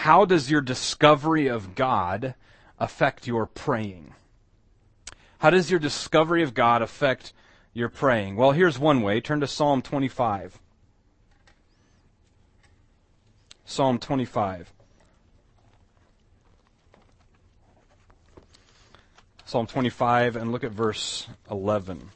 how does your discovery of God affect your praying? How does your discovery of God affect your praying? Well, here's one way. Turn to Psalm 25. Psalm 25. Psalm 25, and look at verse 11.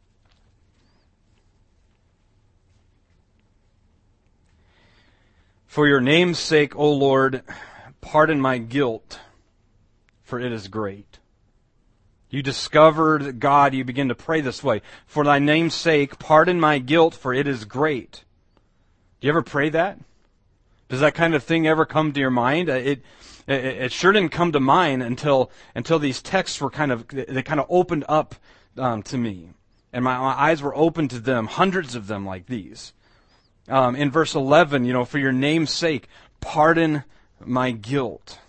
For your name's sake, O Lord, pardon my guilt, for it is great. You discovered God, you begin to pray this way. For thy name's sake, pardon my guilt, for it is great. Do you ever pray that? Does that kind of thing ever come to your mind? It sure didn't come to mind until these texts were kind of opened up to me. And my eyes were open to them, hundreds of them like these. In verse 11, for your name's sake, pardon my guilt.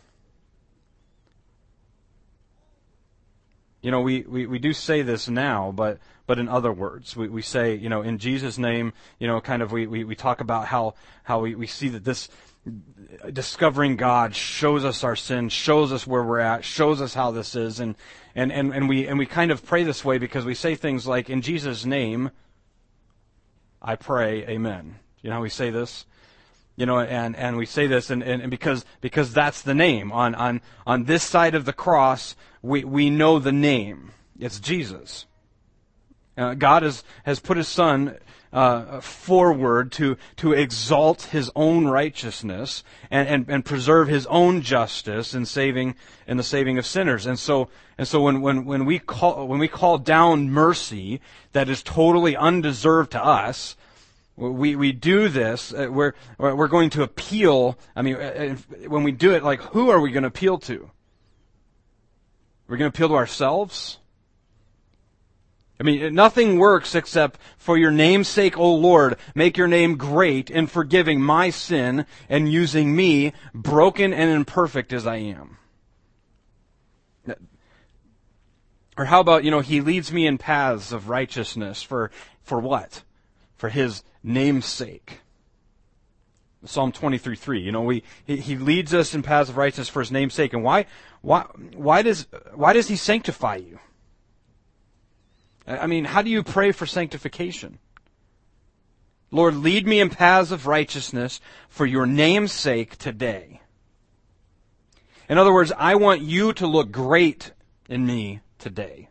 We do say this now, but in other words, we say, in Jesus' name, we talk about how we see that this discovering God shows us our sin, shows us where we're at, shows us how this is, and we kind of pray this way because we say things like, in Jesus' name, I pray, amen. You know how we say this? And we say this and because that's the name. On this side of the cross, we know the name. It's Jesus. God has put His Son forward to exalt His own righteousness and preserve His own justice in the saving of sinners. And so when we call down mercy that is totally undeserved to us, we do this. We're going to appeal. I mean, when we do it, like, who are we going to appeal to? We're going to appeal to ourselves. I mean, nothing works except for your name's sake, O Lord, make your name great in forgiving my sin and using me, broken and imperfect as I am. Or how about, He leads me in paths of righteousness for what? For His name's sake. Psalm 23:3. He leads us in paths of righteousness for His name's sake. And why does He sanctify you? I mean, how do you pray for sanctification? Lord, lead me in paths of righteousness for your name's sake today. In other words, I want you to look great in me today.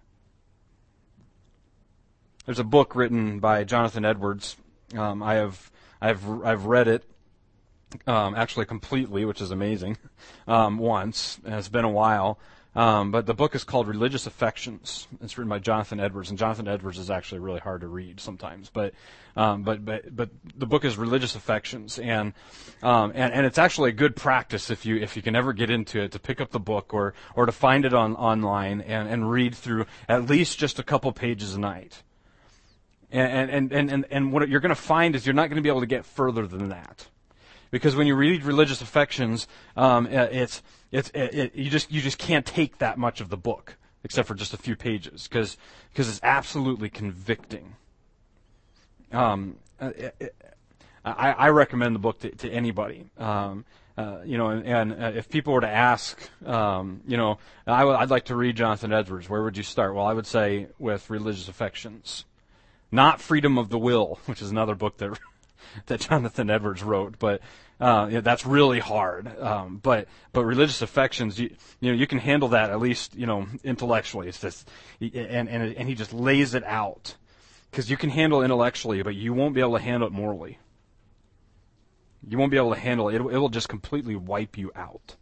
There's a book written by Jonathan Edwards. I've read it actually completely, which is amazing. Once, and it's been a while. But the book is called Religious Affections. It's written by Jonathan Edwards, and Jonathan Edwards is actually really hard to read sometimes. But the book is Religious Affections, and it's actually a good practice if you can ever get into it, to pick up the book or to find it online and read through at least just a couple pages a night. And what you're going to find is you're not going to be able to get further than that, because when you read Religious Affections, you just can't take that much of the book, except for just a few pages, because it's absolutely convicting. I recommend the book to anybody. If people were to ask, I'd like to read Jonathan Edwards, where would you start? Well, I would say with Religious Affections, not Freedom of the Will, which is another book that Jonathan Edwards wrote, but that's really hard. But Religious Affections, you can handle that, at least intellectually. It's just, and he just lays it out, because you can handle intellectually, but you won't be able to handle it morally. You won't be able to handle it. It will just completely wipe you out.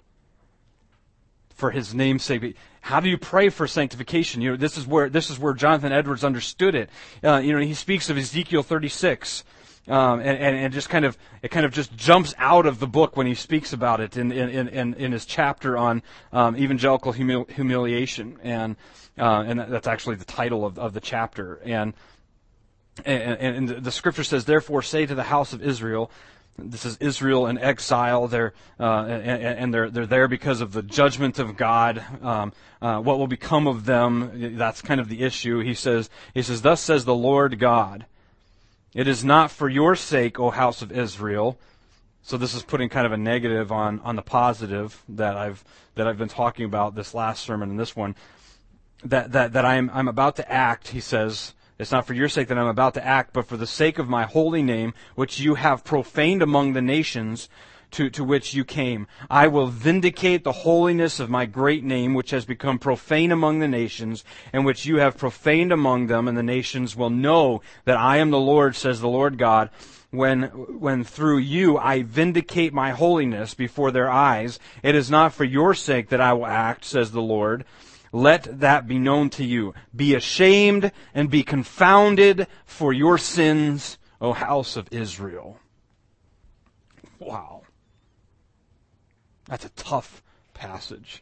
For His name's sake, how do you pray for sanctification? This is where Jonathan Edwards understood it. He speaks of Ezekiel 36. And it kind of just jumps out of the book when he speaks about it in his chapter on evangelical humiliation, and that's actually the title of the chapter. And the scripture says, "Therefore say to the house of Israel," this is Israel in exile. They're there because of the judgment of God. What will become of them? That's kind of the issue. He says, "Thus says the Lord God. It is not for your sake, O house of Israel, So this is putting kind of a negative on the positive that I've been talking about this last sermon and this one. That I'm about to act, he says, it's not for your sake that I'm about to act, but for the sake of my holy name, which you have profaned among the nations to which you came. I will vindicate the holiness of my great name, which has become profane among the nations, and which you have profaned among them, and the nations will know that I am the Lord, says the Lord God, when through you I vindicate my holiness before their eyes. It is not for your sake that I will act, says the Lord. Let that be known to you. Be ashamed and be confounded for your sins, O house of Israel. Wow. That's a tough passage.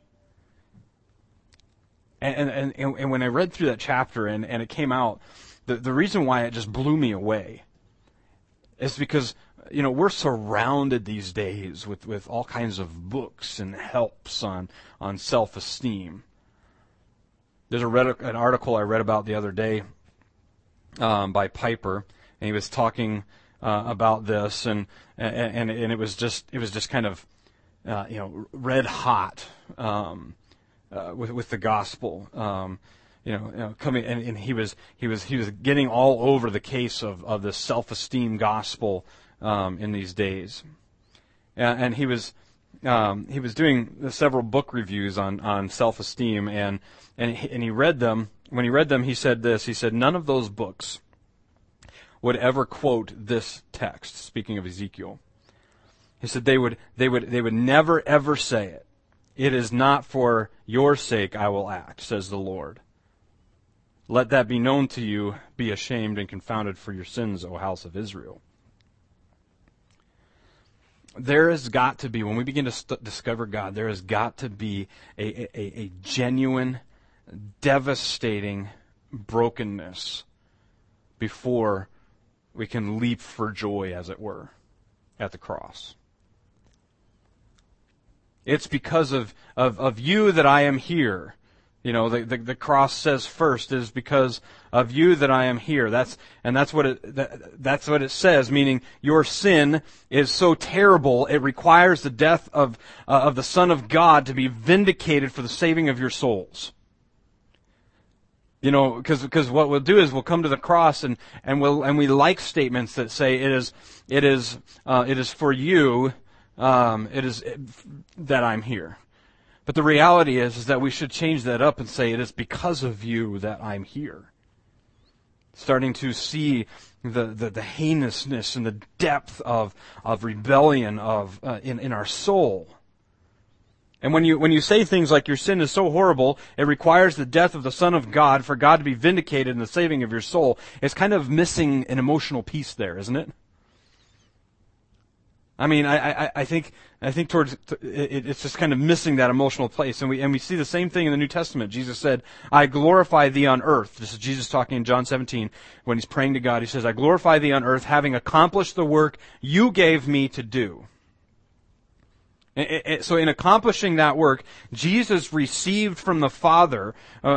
And when I read through that chapter and it came out, the reason why it just blew me away is because, we're surrounded these days with all kinds of books and helps on self-esteem. There's an article I read about the other day by Piper, and he was talking about this, and it was just kind of red hot with the gospel. Coming and he was getting all over the case of this self-esteem gospel in these days, and he was doing several book reviews on self-esteem, and he read them. When he read them, he said this. He said, none of those books would ever quote this text. Speaking of Ezekiel, he said they would never ever say it. It is not for your sake I will act, says the Lord. Let that be known to you. Be ashamed and confounded for your sins, O house of Israel. There has got to be, when we begin to discover God, there has got to be a genuine, devastating brokenness before we can leap for joy, as it were, at the cross. It's because of you that I am here. The cross says first, it is because of you that I am here. That's what it says, meaning your sin is so terrible it requires the death of the Son of God to be vindicated for the saving of your souls. Because what we'll do is we'll come to the cross and we like statements that say it is for you, it is that I'm here. But the reality is that we should change that up and say it is because of you that I'm here. Starting to see the heinousness and the depth of rebellion in our soul. And when you say things like your sin is so horrible, it requires the death of the Son of God for God to be vindicated in the saving of your soul, it's kind of missing an emotional piece there, isn't it? I mean, I think towards it's just kind of missing that emotional place, and we see the same thing in the New Testament. Jesus said, "I glorify thee on earth." This is Jesus talking in John 17 when he's praying to God. He says, "I glorify thee on earth, having accomplished the work you gave me to do." So in accomplishing that work, Jesus received from the Father,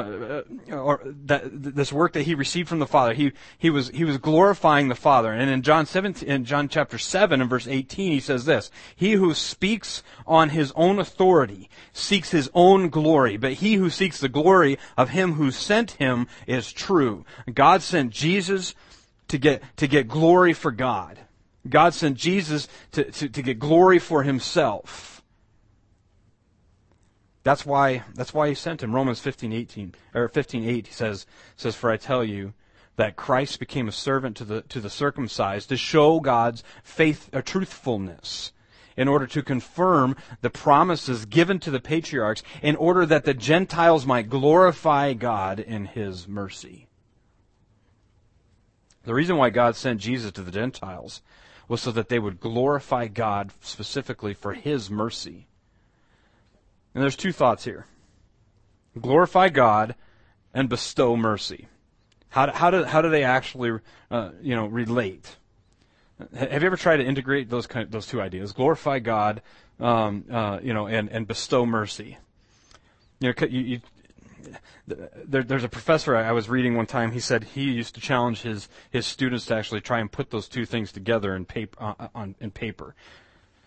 this work that he received from the Father. He was glorifying the Father. And in John chapter 7 and verse 18, he says this: "He who speaks on his own authority seeks his own glory, but he who seeks the glory of him who sent him is true." God sent Jesus to get glory for God. God sent Jesus to get glory for himself. That's why he sent him. Romans 15:8 says, "For I tell you that Christ became a servant to the circumcised to show God's faith or truthfulness, in order to confirm the promises given to the patriarchs, in order that the Gentiles might glorify God in his mercy." The reason why God sent Jesus to the Gentiles was so that they would glorify God specifically for his mercy. And there's two thoughts here: glorify God and bestow mercy. How do they actually relate? Have you ever tried to integrate those two ideas? Glorify God, and bestow mercy. There's a professor I was reading one time. He said he used to challenge his students to actually try and put those two things together in paper.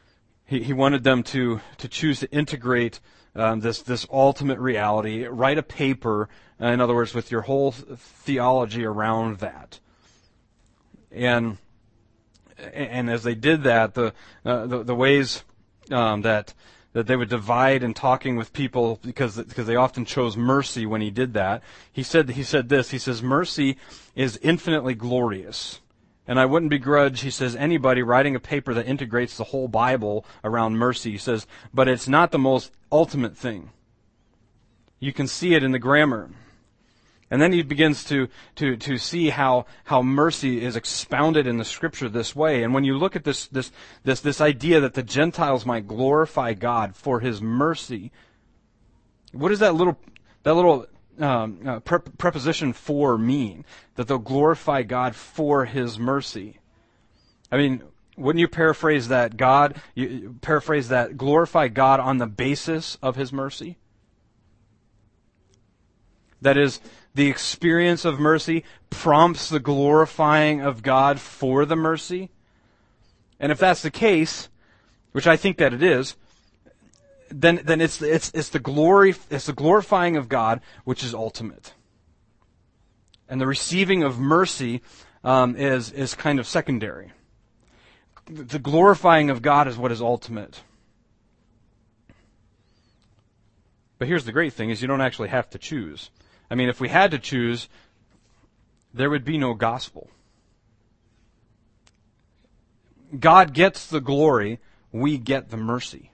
He wanted them to choose to integrate this ultimate reality, write a paper, in other words, with your whole theology around that. And as they did that, the ways that they would divide in talking with people, because they often chose mercy when he did that. He said this. He says, mercy is infinitely glorious. And I wouldn't begrudge, he says, anybody writing a paper that integrates the whole Bible around mercy. He says, but it's not the most ultimate thing. You can see it in the grammar. And then he begins to see how mercy is expounded in the Scripture this way. And when you look at this idea that the Gentiles might glorify God for His mercy, what does that little preposition "for" mean? That they'll glorify God for His mercy. I mean, wouldn't you paraphrase that? Glorify God on the basis of His mercy. That is, the experience of mercy prompts the glorifying of God for the mercy. And if that's the case, which I think that it is, then it's the glorifying of God which is ultimate. And the receiving of mercy is kind of secondary. The glorifying of God is what is ultimate. But here's the great thing, is you don't actually have to choose. I mean, if we had to choose, there would be no gospel. God gets the glory, we get the mercy.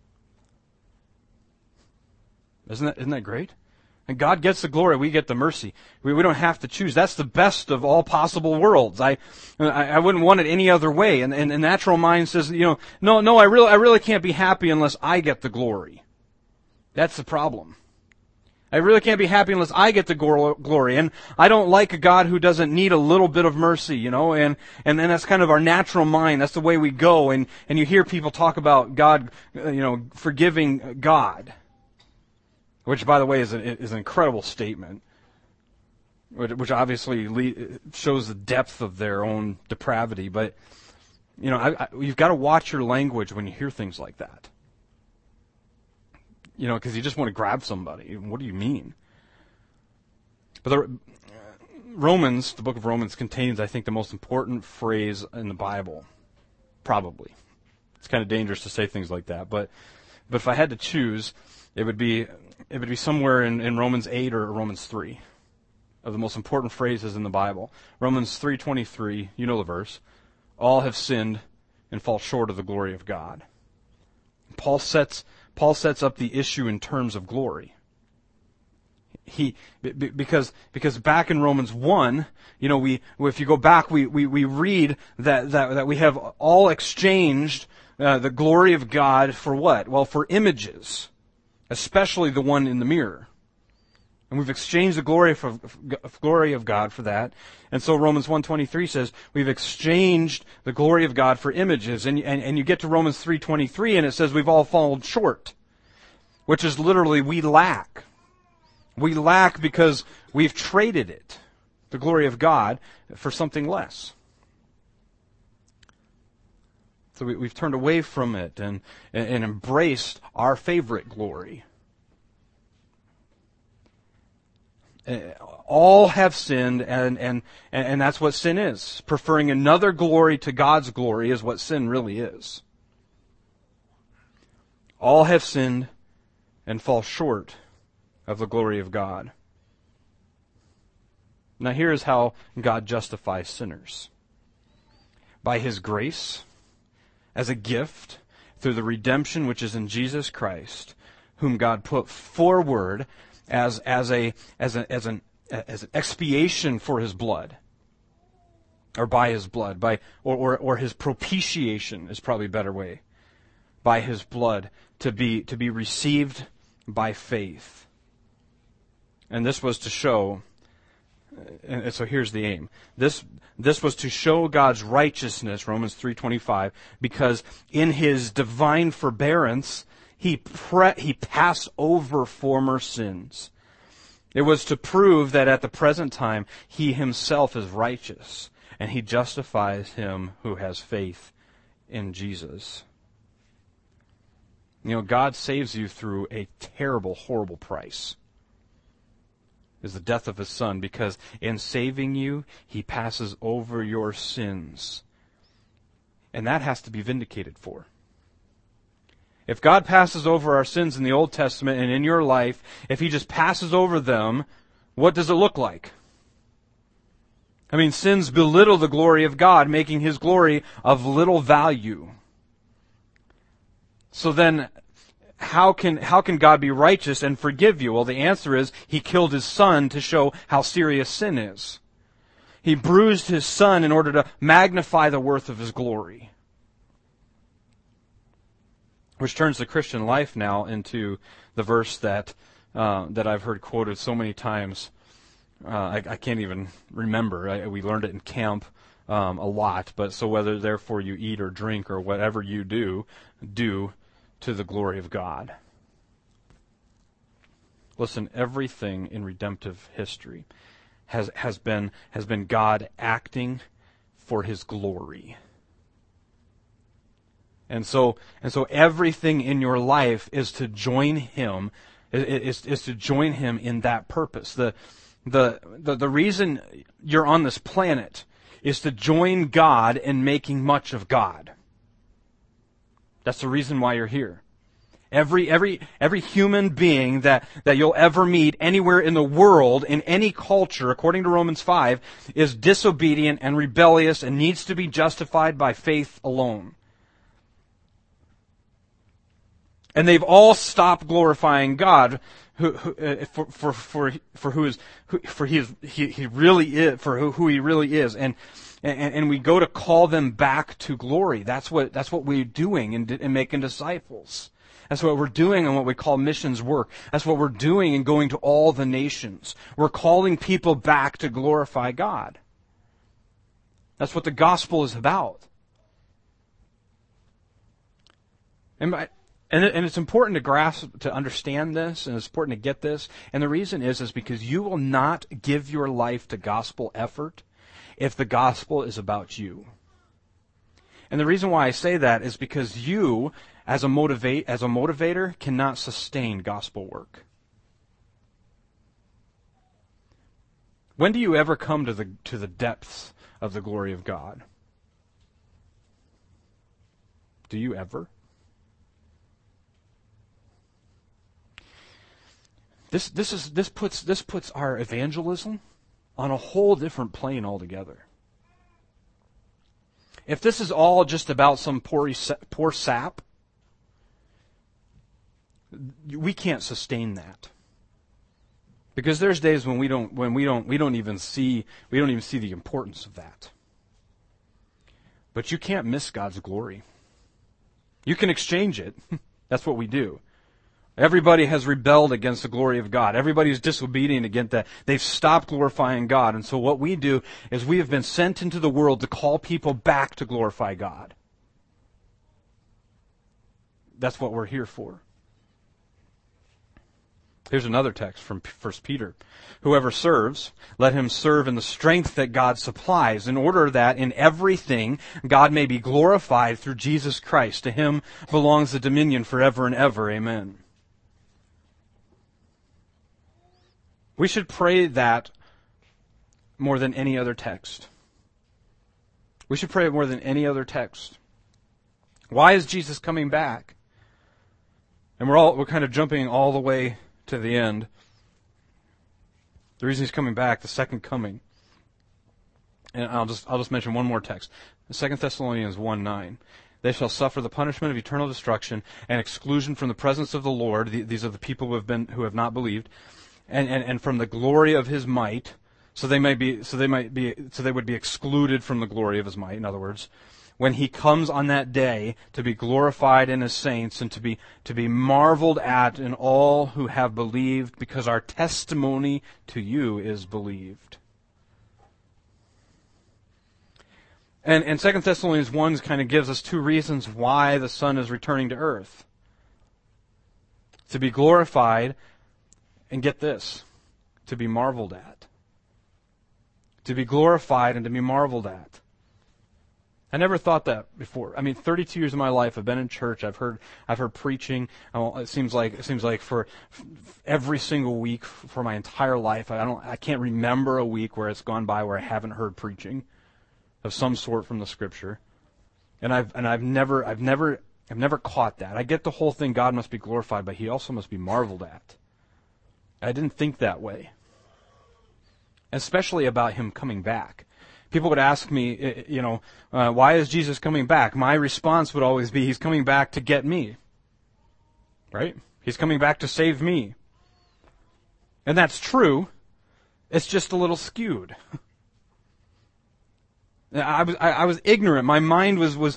Isn't that great? And God gets the glory, we get the mercy. We don't have to choose. That's the best of all possible worlds. I wouldn't want it any other way. And the natural mind says, no, I really can't be happy unless I get the glory. That's the problem. I really can't be happy unless I get the glory. And I don't like a God who doesn't need a little bit of mercy, and that's kind of our natural mind. That's the way we go. And you hear people talk about God, forgiving God. Which, by the way, is an incredible statement. Which obviously shows the depth of their own depravity. But, you've got to watch your language when you hear things like that. Because you just want to grab somebody. What do you mean? But the book of Romans contains, I think, the most important phrase in the Bible. Probably. It's kind of dangerous to say things like that. But if I had to choose, it would be somewhere in Romans 8 or Romans 3 of the most important phrases in the Bible. Romans 3:23, you know the verse. All have sinned and fall short of the glory of God. Paul sets up the issue in terms of glory. Because back in Romans 1, if you go back, we read that we have all exchanged the glory of God for what? Well, for images, especially the one in the mirror. And we've exchanged the glory of God for that. And so Romans 1:23 says we've exchanged the glory of God for images. And you get to Romans 3:23 and it says we've all fallen short. Which is literally we lack. We lack because we've traded it, the glory of God, for something less. So we've turned away from it and embraced our favorite glory. All have sinned, and that's what sin is. Preferring another glory to God's glory is what sin really is. All have sinned and fall short of the glory of God. Now here is how God justifies sinners. By His grace, as a gift, through the redemption which is in Jesus Christ, whom God put forward as an expiation for His blood, or by His blood, or His propitiation is probably a better way, by His blood to be received by faith. And this was to show, and so here's the aim. This was to show God's righteousness, Romans 3:25, because in His divine forbearance, He passed over former sins. It was to prove that at the present time, He Himself is righteous, and He justifies him who has faith in Jesus. God saves you through a terrible, horrible price. Is the death of His Son, because in saving you, He passes over your sins. And that has to be vindicated for. If God passes over our sins in the Old Testament and in your life, if He just passes over them, what does it look like? I mean, sins belittle the glory of God, making His glory of little value. So then, how can God be righteous and forgive you? Well, the answer is He killed His Son to show how serious sin is. He bruised His Son in order to magnify the worth of His glory. Which turns the Christian life now into the verse that I've heard quoted so many times. I can't even remember. We learned it in camp a lot. But so whether therefore you eat or drink or whatever you do to the glory of God. Listen, everything in redemptive history has been God acting for His glory. And so everything in your life is to join Him, is to join Him in that purpose. The reason you're on this planet is to join God in making much of God. That's the reason why you're here. Every human being that you'll ever meet anywhere in the world, in any culture, according to Romans 5, is disobedient and rebellious and needs to be justified by faith alone. And they've all stopped glorifying God, who He really is, and we go to call them back to glory. That's what we're doing in making disciples. That's what we're doing in what we call missions work. That's what we're doing in going to all the nations. We're calling people back to glorify God. That's what the gospel is about. And it's important to grasp, to understand this, and it's important to get this. And the reason is because you will not give your life to gospel effort if the gospel is about you. And the reason why I say that is because you, as a motivator, cannot sustain gospel work. When do you ever come to the depths of the glory of God? Do you ever? This puts our evangelism on a whole different plane altogether. If this is all just about some poor sap, we can't sustain that. Because there's days when we don't even see the importance of that. But you can't miss God's glory. You can exchange it. That's what we do. Everybody has rebelled against the glory of God. Everybody is disobedient against that. They've stopped glorifying God. And so what we do is we have been sent into the world to call people back to glorify God. That's what we're here for. Here's another text from 1 Peter. Whoever serves, let him serve in the strength that God supplies, in order that in everything God may be glorified through Jesus Christ. To Him belongs the dominion forever and ever. Amen. We should pray that more than any other text. We should pray it more than any other text. Why is Jesus coming back? And we're kind of jumping all the way to the end. The reason He's coming back, the second coming. And I'll just mention one more text. 2 Thessalonians 1:9. They shall suffer the punishment of eternal destruction and exclusion from the presence of the Lord. These are the people who have not believed. And from the glory of His might, so they would be excluded from the glory of His might. In other words, when He comes on that day to be glorified in His saints and to be marveled at in all who have believed, because our testimony to you is believed. And 2 Thessalonians 1 kind of gives us two reasons why the Son is returning to earth. To be glorified. And get this, to be marveled at. To be glorified and to be marveled at. I never thought that before. I mean, 32 years of my life, I've been in church. I've heard preaching. It seems like for every single week for my entire life, I can't remember a week where it's gone by where I haven't heard preaching of some sort from the Scripture. And I've never caught that. I get the whole thing. God must be glorified, but He also must be marveled at. I didn't think that way, especially about Him coming back. People would ask me, why is Jesus coming back? My response would always be, He's coming back to get me. Right? He's coming back to save me. And that's true. It's just a little skewed. I was ignorant. My mind was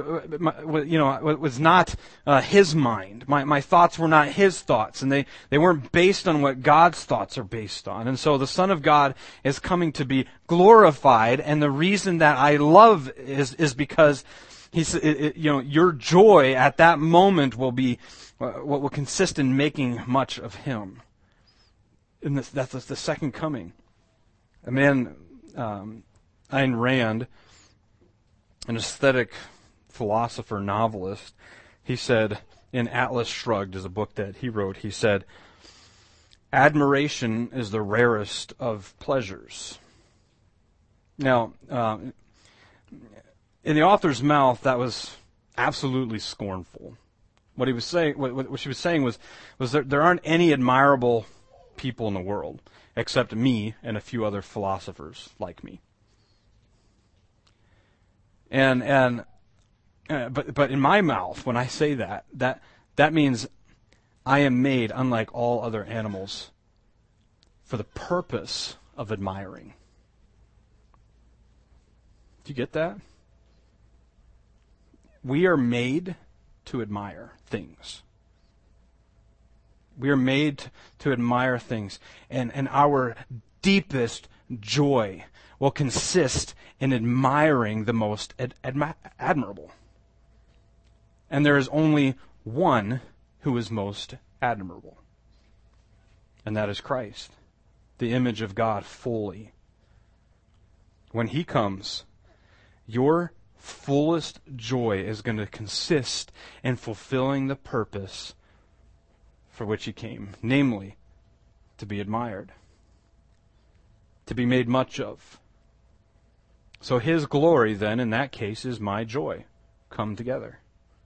not His mind. My thoughts were not His thoughts, and they weren't based on what God's thoughts are based on. And so the Son of God is coming to be glorified, and the reason that I love is because your joy at that moment will be what will consist in making much of Him. And that's the second coming. A man. Ayn Rand, an aesthetic philosopher, novelist, he said, in Atlas Shrugged is a book that he wrote, he said, admiration is the rarest of pleasures. Now, in the author's mouth, that was absolutely scornful. What he was saying, what she was saying was there aren't any admirable people in the world, except me and a few other philosophers like me. But in my mouth, when I say that means I am made unlike all other animals for the purpose of admiring. Do you get that? We are made to admire things. We are made to admire things, and our deepest joy will consist in admiring the most admirable. And there is only one who is most admirable, and that is Christ, the image of God fully. When He comes, your fullest joy is going to consist in fulfilling the purpose for which He came, namely, to be admired, to be made much of. So His glory, then, in that case, is my joy come together.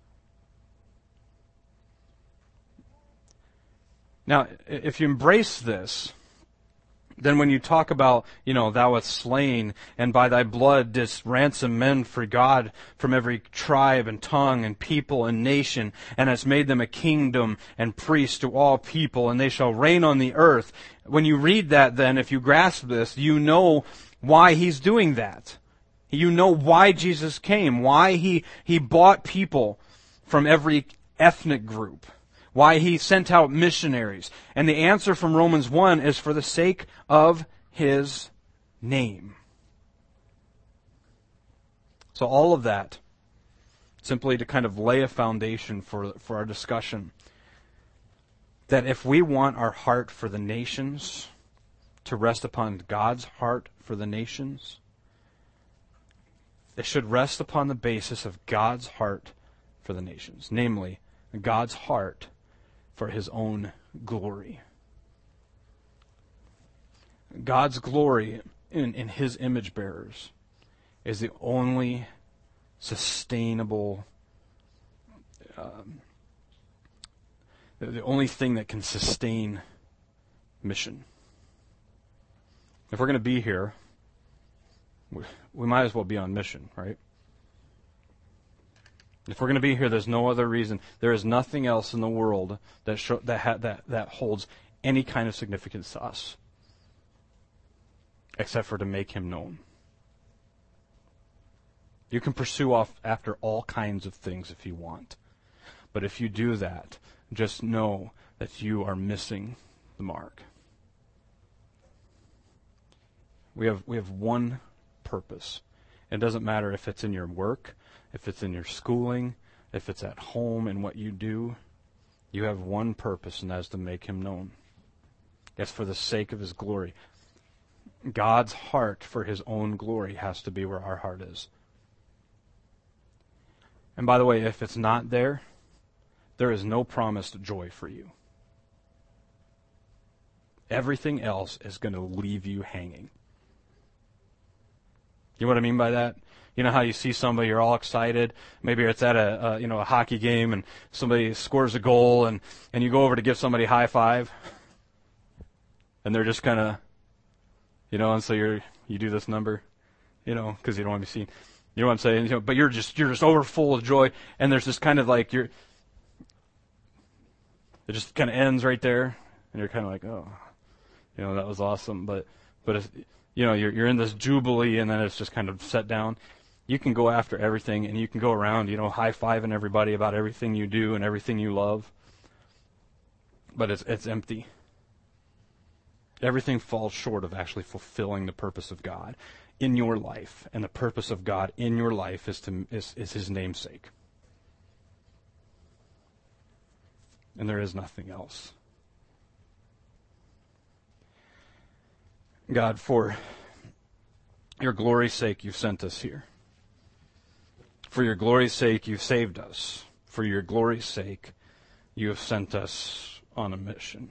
Now, if you embrace this, then when you talk about, thou hast slain, and by thy blood didst ransom men for God from every tribe and tongue and people and nation, and hast made them a kingdom and priests to all people, and they shall reign on the earth. When you read that, then, if you grasp this, you know why He's doing that. You know why Jesus came, why He bought people from every ethnic group, why He sent out missionaries. And the answer from Romans 1 is for the sake of His name. So all of that, simply to kind of lay a foundation for our discussion, that if we want our heart for the nations to rest upon God's heart for the nations, it should rest upon the basis of God's heart for the nations, namely, God's heart for His own glory. God's glory in His image bearers is the only sustainable, the only thing that can sustain mission. If we're going to be here, we might as well be on mission, right? If we're going to be here, there's no other reason. There is nothing else in the world that holds any kind of significance to us, except for to make Him known. You can pursue after all kinds of things if you want, but if you do that, just know that you are missing the mark. We have one purpose. It doesn't matter if it's in your work, if it's in your schooling, if it's at home and what you do. You have one purpose, and that is to make Him known. It's for the sake of His glory. God's heart for His own glory has to be where our heart is. And by the way, if it's not there, there is no promised joy for you. Everything else is going to leave you hanging. You know what I mean by that? You know how you see somebody, you're all excited. Maybe it's at a hockey game and somebody scores a goal and you go over to give somebody a high five. And they're just kind of, and so you do this number, because you don't want to be seen. You know what I'm saying? But you're just over full of joy, and there's this kind of like it just kind of ends right there, and you're kind of like, oh, that was awesome. But it's, you're in this jubilee, and then it's just kind of set down. You can go after everything, and you can go around, high-fiving everybody about everything you do and everything you love. But it's empty. Everything falls short of actually fulfilling the purpose of God in your life, and the purpose of God in your life is His namesake. And there is nothing else. God, for your glory's sake, you've sent us here. For your glory's sake, you've saved us. For your glory's sake, you have sent us on a mission.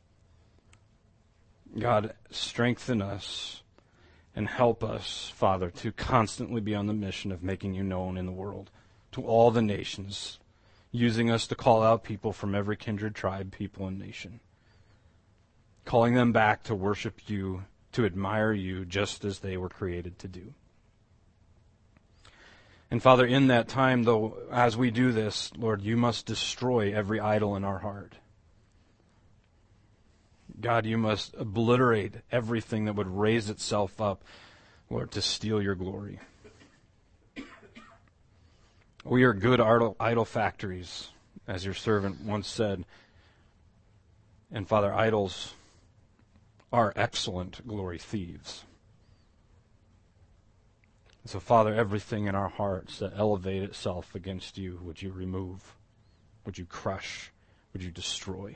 God, strengthen us and help us, Father, to constantly be on the mission of making you known in the world to all the nations, using us to call out people from every kindred, tribe, people, and nation, calling them back to worship you, to admire you just as they were created to do. And Father, in that time, though, as we do this, Lord, you must destroy every idol in our heart. God, you must obliterate everything that would raise itself up, Lord, to steal your glory. We are good idol factories, as your servant once said. And Father, idols are excellent glory thieves. So Father, everything in our hearts that elevate itself against you, would you remove? Would you crush? Would you destroy?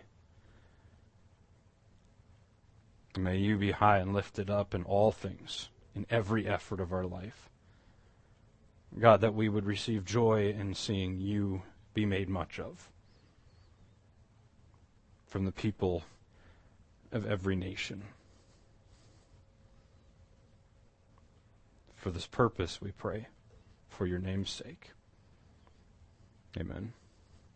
May you be high and lifted up in all things, in every effort of our life. God, that we would receive joy in seeing you be made much of from the people of every nation. For this purpose we pray, for your name's sake. Amen.